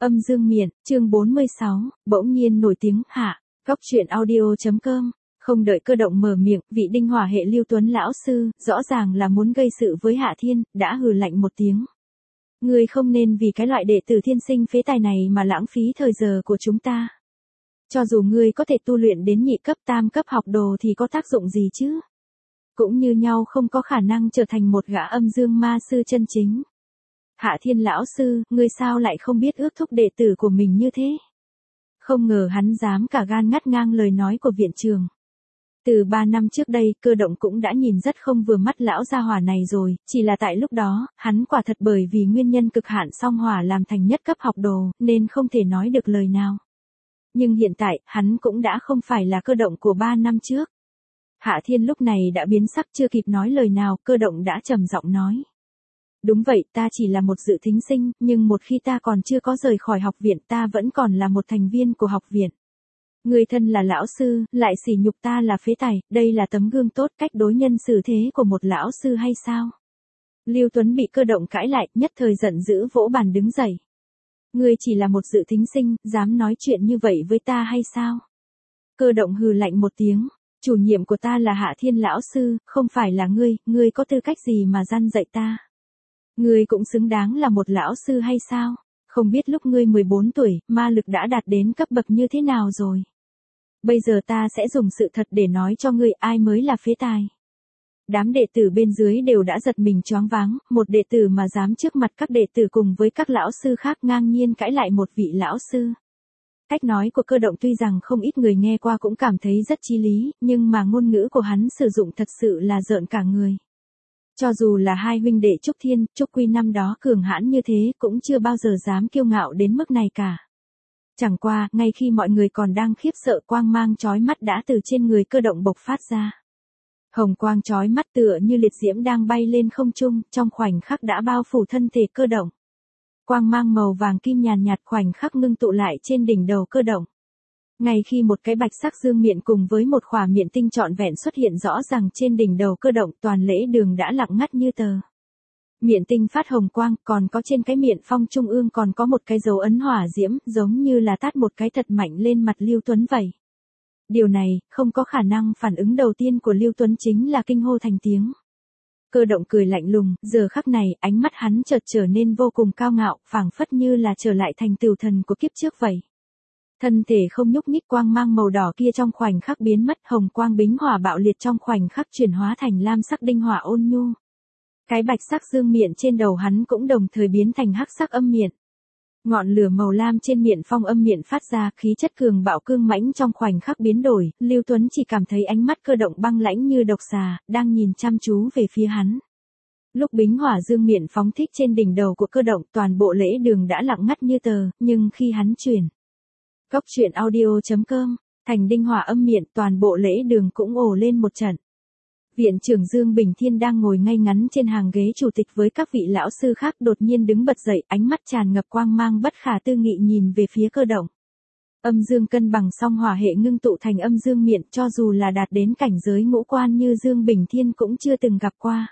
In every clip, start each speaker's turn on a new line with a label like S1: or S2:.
S1: Âm dương miện, chương 46, bỗng nhiên nổi tiếng, hạ. Góc truyện audio.com. Không đợi Cơ Động mở miệng, vị Đinh Hỏa hệ Lưu Tuấn lão sư, rõ ràng là muốn gây sự với Hạ Thiên, đã hừ lạnh một tiếng. Ngươi không nên vì cái loại đệ tử thiên sinh phế tài này mà lãng phí thời giờ của chúng ta. Cho dù ngươi có thể tu luyện đến nhị cấp tam cấp học đồ thì có tác dụng gì chứ? Cũng như nhau không có khả năng trở thành một gã âm dương ma sư chân chính. Hạ Thiên lão sư, ngươi sao lại không biết ước thúc đệ tử của mình như thế? Không ngờ hắn dám cả gan ngắt ngang lời nói của viện trường. Từ 3 năm trước đây, Cơ Động cũng đã nhìn rất không vừa mắt lão gia hỏa này rồi, chỉ là tại lúc đó, hắn quả thật bởi vì nguyên nhân cực hạn song hỏa làm thành nhất cấp học đồ, nên không thể nói được lời nào. Nhưng hiện tại, hắn cũng đã không phải là Cơ Động của 3 năm trước. Hạ Thiên lúc này đã biến sắc, chưa kịp nói lời nào, Cơ Động đã trầm giọng nói. Đúng vậy, ta chỉ là một dự thính sinh, nhưng một khi ta còn chưa có rời khỏi học viện ta vẫn còn là một thành viên của học viện. Người thân là lão sư, lại sỉ nhục ta là phế tài, đây là tấm gương tốt cách đối nhân xử thế của một lão sư hay sao? Lưu Tuấn bị Cơ Động cãi lại, nhất thời giận dữ vỗ bàn đứng dậy. Ngươi chỉ là một dự thính sinh, dám nói chuyện như vậy với ta hay sao? Cơ Động hừ lạnh một tiếng, chủ nhiệm của ta là Hạ Thiên lão sư, không phải là ngươi có tư cách gì mà gian dạy ta? Ngươi cũng xứng đáng là một lão sư hay sao? Không biết lúc ngươi 14 tuổi, ma lực đã đạt đến cấp bậc như thế nào rồi? Bây giờ ta sẽ dùng sự thật để nói cho ngươi ai mới là phế tài. Đám đệ tử bên dưới đều đã giật mình choáng váng, một đệ tử mà dám trước mặt các đệ tử cùng với các lão sư khác ngang nhiên cãi lại một vị lão sư. Cách nói của Cơ Động tuy rằng không ít người nghe qua cũng cảm thấy rất chí lý, nhưng mà ngôn ngữ của hắn sử dụng thật sự là rợn cả người. Cho dù là hai huynh đệ Trúc Thiên, Trúc Quy năm đó cường hãn như thế cũng chưa bao giờ dám kiêu ngạo đến mức này cả. Chẳng qua, ngay khi mọi người còn đang khiếp sợ, quang mang chói mắt đã từ trên người Cơ Động bộc phát ra. Hồng quang chói mắt tựa như liệt diễm đang bay lên không trung, trong khoảnh khắc đã bao phủ thân thể Cơ Động. Quang mang màu vàng kim nhàn nhạt khoảnh khắc ngưng tụ lại trên đỉnh đầu Cơ Động. Ngay khi một cái bạch sắc dương miện cùng với một khỏa miện tinh trọn vẹn xuất hiện rõ ràng trên đỉnh đầu Cơ Động, toàn lễ đường đã lặng ngắt như tờ. Miện tinh phát hồng quang, còn có trên cái miện phong trung ương còn có một cái dấu ấn hỏa diễm, giống như là tát một cái thật mạnh lên mặt Lưu Tuấn vậy. Điều này, không có khả năng, phản ứng đầu tiên của Lưu Tuấn chính là kinh hô thành tiếng. Cơ Động cười lạnh lùng, giờ khắc này, ánh mắt hắn chợt trở nên vô cùng cao ngạo, phảng phất như là trở lại thành tửu thần của kiếp trước vậy. Thân thể không nhúc nhích, quang mang màu đỏ kia trong khoảnh khắc biến mất, hồng quang bính hỏa bạo liệt trong khoảnh khắc chuyển hóa thành lam sắc đinh hỏa ôn nhu. Cái bạch sắc dương miện trên đầu hắn cũng đồng thời biến thành hắc sắc âm miện. Ngọn lửa màu lam trên miện phong âm miện phát ra, khí chất cường bạo cương mãnh trong khoảnh khắc biến đổi, Lưu Tuấn chỉ cảm thấy ánh mắt Cơ Động băng lãnh như độc xà, đang nhìn chăm chú về phía hắn. Lúc bính hỏa dương miện phóng thích trên đỉnh đầu của Cơ Động, toàn bộ lễ đường đã lặng ngắt như tờ, nhưng khi hắn chuyển góc truyện audio.com, thành đinh hỏa âm miện, toàn bộ lễ đường cũng ồ lên một trận. Viện trưởng Dương Bình Thiên đang ngồi ngay ngắn trên hàng ghế chủ tịch với các vị lão sư khác đột nhiên đứng bật dậy, ánh mắt tràn ngập quang mang bất khả tư nghị nhìn về phía Cơ Động. Âm dương cân bằng song hỏa hệ ngưng tụ thành âm dương miện, cho dù là đạt đến cảnh giới ngũ quan như Dương Bình Thiên cũng chưa từng gặp qua.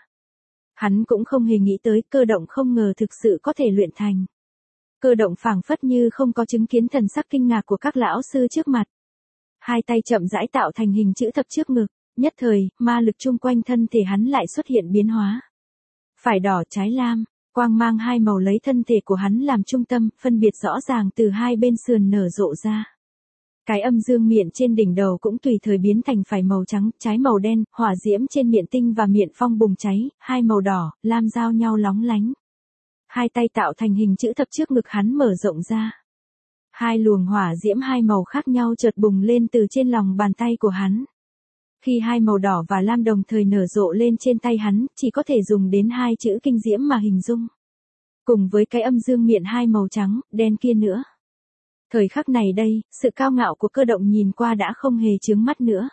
S1: Hắn cũng không hề nghĩ tới, Cơ Động không ngờ thực sự có thể luyện thành. Cơ Động phảng phất như không có chứng kiến thần sắc kinh ngạc của các lão sư trước mặt. Hai tay chậm rãi tạo thành hình chữ thập trước ngực, nhất thời, ma lực chung quanh thân thể hắn lại xuất hiện biến hóa. Phải đỏ trái lam, quang mang hai màu lấy thân thể của hắn làm trung tâm, phân biệt rõ ràng từ hai bên sườn nở rộ ra. Cái âm dương miện trên đỉnh đầu cũng tùy thời biến thành phải màu trắng, trái màu đen, hỏa diễm trên miện tinh và miện phong bùng cháy, hai màu đỏ, lam giao nhau lóng lánh. Hai tay tạo thành hình chữ thập trước ngực hắn mở rộng ra. Hai luồng hỏa diễm hai màu khác nhau chợt bùng lên từ trên lòng bàn tay của hắn. Khi hai màu đỏ và lam đồng thời nở rộ lên trên tay hắn, chỉ có thể dùng đến hai chữ kinh diễm mà hình dung. Cùng với cái âm dương miện hai màu trắng, đen kia nữa. Thời khắc này đây, sự cao ngạo của Cơ Động nhìn qua đã không hề chướng mắt nữa.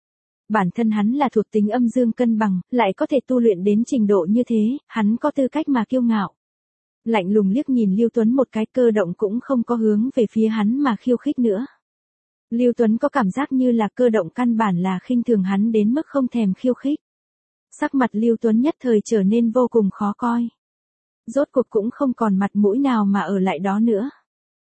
S1: Bản thân hắn là thuộc tính âm dương cân bằng, lại có thể tu luyện đến trình độ như thế, hắn có tư cách mà kiêu ngạo. Lạnh lùng liếc nhìn Lưu Tuấn một cái, Cơ Động cũng không có hướng về phía hắn mà khiêu khích nữa. Lưu Tuấn có cảm giác như là Cơ Động căn bản là khinh thường hắn đến mức không thèm khiêu khích. Sắc mặt Lưu Tuấn nhất thời trở nên vô cùng khó coi. Rốt cuộc cũng không còn mặt mũi nào mà ở lại đó nữa.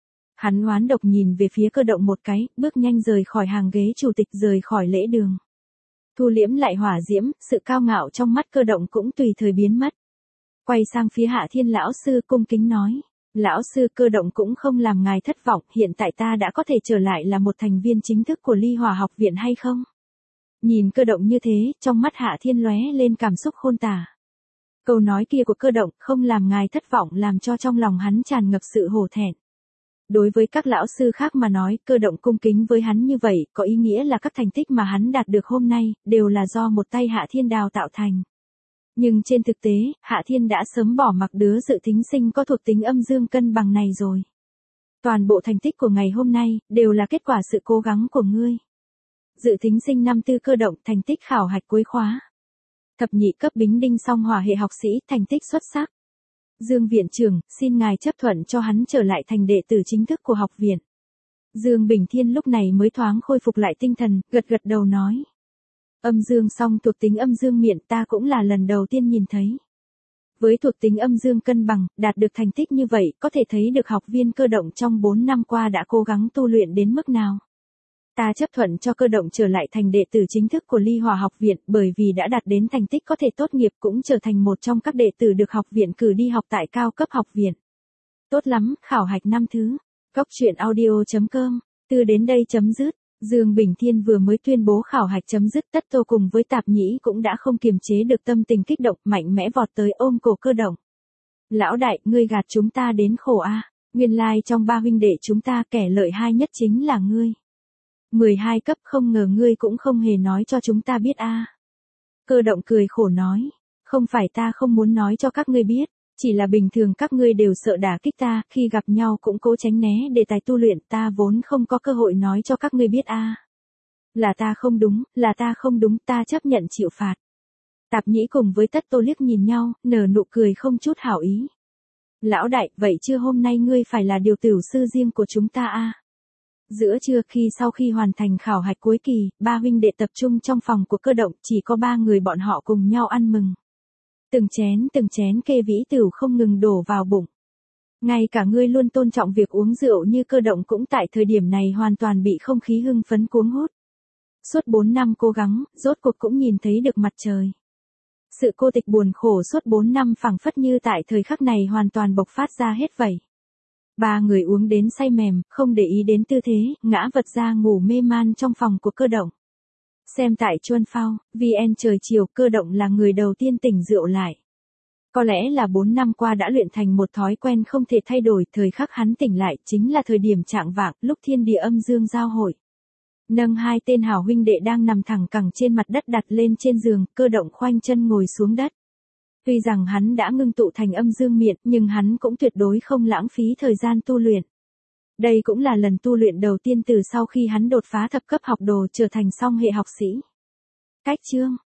S1: Hắn oán độc nhìn về phía Cơ Động một cái, bước nhanh rời khỏi hàng ghế chủ tịch, rời khỏi lễ đường. Thu liễm lại hỏa diễm, sự cao ngạo trong mắt Cơ Động cũng tùy thời biến mất. Quay sang phía Hạ Thiên lão sư cung kính nói. Lão sư, Cơ Động cũng không làm ngài thất vọng, hiện tại ta đã có thể trở lại là một thành viên chính thức của Ly Hỏa học viện hay không? Nhìn Cơ Động như thế, trong mắt Hạ Thiên lóe lên cảm xúc khôn tả. Câu nói kia của Cơ Động không làm ngài thất vọng làm cho trong lòng hắn tràn ngập sự hổ thẹn. Đối với các lão sư khác mà nói, Cơ Động cung kính với hắn như vậy, có ý nghĩa là các thành tích mà hắn đạt được hôm nay, đều là do một tay Hạ Thiên đào tạo thành. Nhưng trên thực tế, Hạ Thiên đã sớm bỏ mặc đứa dự thính sinh có thuộc tính âm dương cân bằng này rồi. Toàn bộ thành tích của ngày hôm nay, đều là kết quả sự cố gắng của ngươi. Dự thính sinh năm tư Cơ Động, thành tích khảo hạch cuối khóa. Thập nhị cấp bính đinh song hỏa hệ học sĩ, thành tích xuất sắc. Dương viện trưởng, xin ngài chấp thuận cho hắn trở lại thành đệ tử chính thức của học viện. Dương Bình Thiên lúc này mới thoáng khôi phục lại tinh thần, gật gật đầu nói. Âm dương song thuộc tính âm dương miệng ta cũng là lần đầu tiên nhìn thấy. Với thuộc tính âm dương cân bằng, đạt được thành tích như vậy, có thể thấy được học viên Cơ Động trong 4 năm qua đã cố gắng tu luyện đến mức nào. Ta chấp thuận cho Cơ Động trở lại thành đệ tử chính thức của Ly Hỏa học viện, bởi vì đã đạt đến thành tích có thể tốt nghiệp, cũng trở thành một trong các đệ tử được học viện cử đi học tại cao cấp học viện. Tốt lắm, khảo hạch năm thứ. Goctruyện.audio.com. Từ đến đây chấm dứt. Dương Bình Thiên vừa mới tuyên bố khảo hạch chấm dứt, Tất Tô cùng với Tạp Nhĩ cũng đã không kiềm chế được tâm tình kích động, mạnh mẽ vọt tới ôm cổ Cơ Động. Lão đại, ngươi gạt chúng ta đến khổ a. Nguyên lai trong ba huynh đệ chúng ta kẻ lợi hai nhất chính là ngươi. 12 cấp, không ngờ ngươi cũng không hề nói cho chúng ta biết a. Cơ Động cười khổ nói. Không phải ta không muốn nói cho các ngươi biết, chỉ là bình thường các ngươi đều sợ đả kích ta, khi gặp nhau cũng cố tránh né đề tài tu luyện, ta vốn không có cơ hội nói cho các ngươi biết a. Là ta không đúng, ta chấp nhận chịu phạt. Tạp Nhĩ cùng với Tất Tô liếc nhìn nhau, nở nụ cười không chút hảo ý. Lão đại, vậy chưa hôm nay ngươi phải là điều tiểu sư riêng của chúng ta a. Giữa trưa, sau khi hoàn thành khảo hạch cuối kỳ, ba huynh đệ tập trung trong phòng của Cơ Động, chỉ có 3 người bọn họ cùng nhau ăn mừng. Từng chén kê vĩ tửu không ngừng đổ vào bụng. Ngay cả ngươi luôn tôn trọng việc uống rượu như Cơ Động cũng tại thời điểm này hoàn toàn bị không khí hưng phấn cuốn hút. Suốt 4 năm cố gắng, rốt cuộc cũng nhìn thấy được mặt trời. Sự cô tịch buồn khổ suốt 4 năm phảng phất như tại thời khắc này hoàn toàn bộc phát ra hết vậy. 3 người uống đến say mềm, không để ý đến tư thế, ngã vật ra ngủ mê man trong phòng của Cơ Động. Xem tại Chuân Phao, VN trời chiều, Cơ Động là người đầu tiên tỉnh rượu lại. Có lẽ là 4 năm qua đã luyện thành một thói quen không thể thay đổi, thời khắc hắn tỉnh lại chính là thời điểm chạng vạng, lúc thiên địa âm dương giao hội. Nâng 2 tên hảo huynh đệ đang nằm thẳng cẳng trên mặt đất đặt lên trên giường, Cơ Động khoanh chân ngồi xuống đất. Tuy rằng hắn đã ngưng tụ thành âm dương miện, nhưng hắn cũng tuyệt đối không lãng phí thời gian tu luyện. Đây cũng là lần tu luyện đầu tiên từ sau khi hắn đột phá thập cấp học đồ trở thành song hệ học sĩ. Cách chương